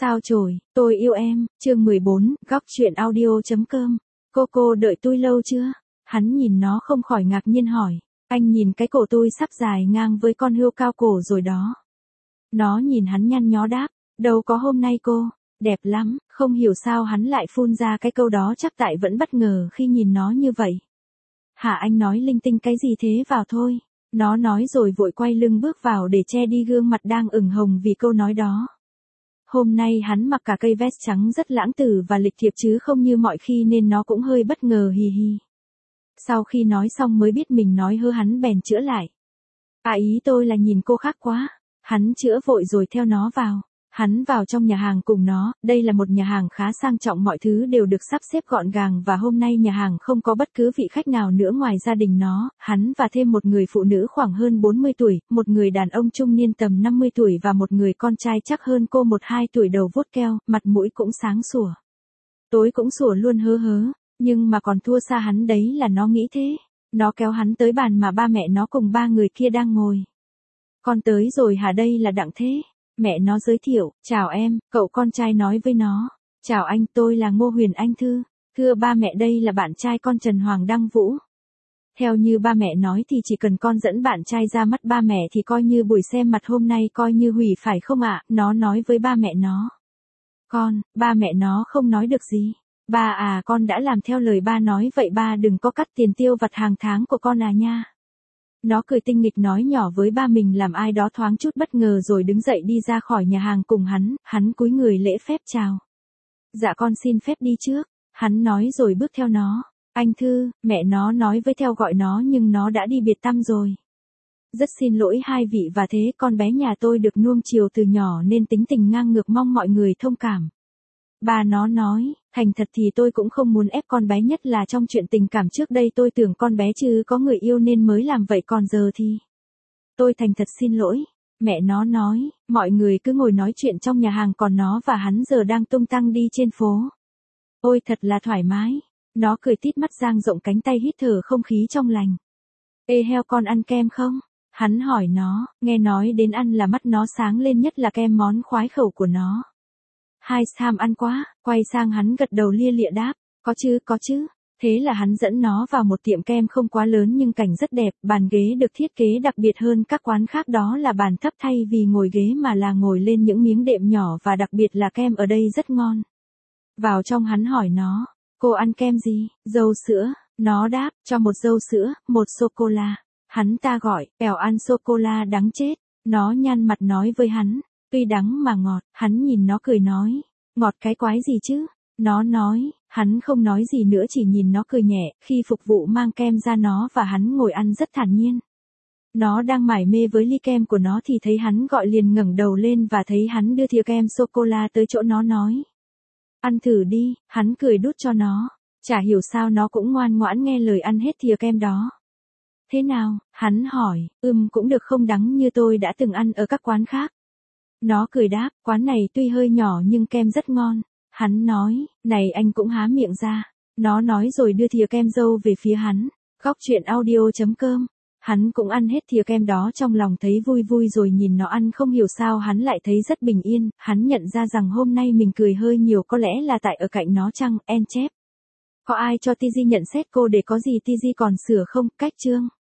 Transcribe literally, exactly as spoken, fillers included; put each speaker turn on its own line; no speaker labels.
Sao chổi, tôi yêu em, chương mười bốn, góc truyện audio.com. Cô cô đợi tôi lâu chưa? Hắn nhìn nó không khỏi ngạc nhiên hỏi. Anh nhìn cái cổ tôi sắp dài ngang với con hươu cao cổ rồi đó. Nó nhìn hắn nhăn nhó đáp. Đâu có hôm nay cô, đẹp lắm, không hiểu sao hắn lại phun ra cái câu đó, chắc tại vẫn bất ngờ khi nhìn nó như vậy. Hả, anh nói linh tinh cái gì thế, vào thôi. Nó nói rồi vội quay lưng bước vào để che đi gương mặt đang ửng hồng vì câu nói đó. Hôm nay hắn mặc cả cây vest trắng rất lãng tử và lịch thiệp chứ không như mọi khi nên nó cũng hơi bất ngờ hì hì. Sau khi nói xong mới biết mình nói hơ, hắn bèn chữa lại. À, ý tôi là nhìn cô khác quá. Hắn chữa vội rồi theo nó vào. Hắn vào trong nhà hàng cùng nó, đây là một nhà hàng khá sang trọng, mọi thứ đều được sắp xếp gọn gàng và hôm nay nhà hàng không có bất cứ vị khách nào nữa ngoài gia đình nó, hắn và thêm một người phụ nữ khoảng hơn bốn mươi tuổi, một người đàn ông trung niên tầm năm mươi tuổi và một người con trai chắc hơn cô một hai tuổi, đầu vuốt keo, mặt mũi cũng sáng sủa. Tối cũng sủa luôn hớ hớ, nhưng mà còn thua xa hắn đấy là nó nghĩ thế. Nó kéo hắn tới bàn mà ba mẹ nó cùng ba người kia đang ngồi. Con tới rồi hả, đây là Đặng Thế. Mẹ nó giới thiệu. Chào em, cậu con trai nói với nó. Chào anh, tôi là Ngô Huyền Anh Thư. Thưa ba mẹ, đây là bạn trai con Trần Hoàng Đăng Vũ. Theo như ba mẹ nói thì chỉ cần con dẫn bạn trai ra mắt ba mẹ thì coi như buổi xem mặt hôm nay coi như hủy phải không ạ? Nó nói với ba mẹ nó. Con, ba mẹ nó không nói được gì. Ba à, con đã làm theo lời ba nói, vậy ba đừng có cắt tiền tiêu vặt hàng tháng của con à nha. Nó cười tinh nghịch nói nhỏ với ba mình, làm ai đó thoáng chút bất ngờ rồi đứng dậy đi ra khỏi nhà hàng cùng hắn, hắn cúi người lễ phép chào. Dạ con xin phép đi trước, hắn nói rồi bước theo nó. Anh Thư, mẹ nó nói với theo gọi nó nhưng nó đã đi biệt tăm rồi. Rất xin lỗi hai vị và thế, con bé nhà tôi được nuông chiều từ nhỏ nên tính tình ngang ngược, mong mọi người thông cảm. Bà nó nói, thành thật thì tôi cũng không muốn ép con bé, nhất là trong chuyện tình cảm, trước đây tôi tưởng con bé chứ có người yêu nên mới làm vậy, còn giờ thì tôi thành thật xin lỗi. Mẹ nó nói, mọi người cứ ngồi nói chuyện trong nhà hàng còn nó và hắn giờ đang tung tăng đi trên phố. Ôi thật là thoải mái. Nó cười tít mắt, dang rộng cánh tay, hít thở không khí trong lành. Ê heo, con ăn kem không? Hắn hỏi nó, nghe nói đến ăn là mắt nó sáng lên, nhất là kem, món khoái khẩu của nó. Hai ham ăn quá, quay sang hắn gật đầu lia lịa đáp, có chứ, có chứ. Thế là hắn dẫn nó vào một tiệm kem không quá lớn nhưng cảnh rất đẹp, bàn ghế được thiết kế đặc biệt hơn các quán khác, đó là bàn thấp thay vì ngồi ghế mà là ngồi lên những miếng đệm nhỏ, và đặc biệt là kem ở đây rất ngon. Vào trong hắn hỏi nó, cô ăn kem gì? Dâu sữa. Nó đáp, cho một dâu sữa, một sô-cô-la. Hắn ta gọi, bèo ăn sô-cô-la đắng chết. Nó nhăn mặt nói với hắn, tuy đắng mà ngọt. Hắn nhìn nó cười nói, ngọt cái quái gì chứ? Nó nói, hắn không nói gì nữa, chỉ nhìn nó cười nhẹ. Khi phục vụ mang kem ra, nó và hắn ngồi ăn rất thản nhiên. Nó đang mải mê với ly kem của nó thì thấy hắn gọi, liền ngẩng đầu lên và thấy hắn đưa thìa kem sô-cô-la tới chỗ nó, nói, ăn thử đi. Hắn cười đút cho nó. Chả hiểu sao nó cũng ngoan ngoãn nghe lời ăn hết thìa kem đó. Thế nào? Hắn hỏi. Ừm, cũng được, không đắng như tôi đã từng ăn ở các quán khác. Nó cười đáp, quán này tuy hơi nhỏ nhưng kem rất ngon. Hắn nói, này anh cũng há miệng ra. Nó nói rồi đưa thìa kem dâu về phía hắn. Góc truyện audio.com. Hắn cũng ăn hết thìa kem đó, trong lòng thấy vui vui rồi nhìn nó ăn, không hiểu sao hắn lại thấy rất bình yên. Hắn nhận ra rằng hôm nay mình cười hơi nhiều, có lẽ là tại ở cạnh nó chăng? En chép. Có ai cho Tigi nhận xét cô để có gì Tigi còn sửa không? Cách chương.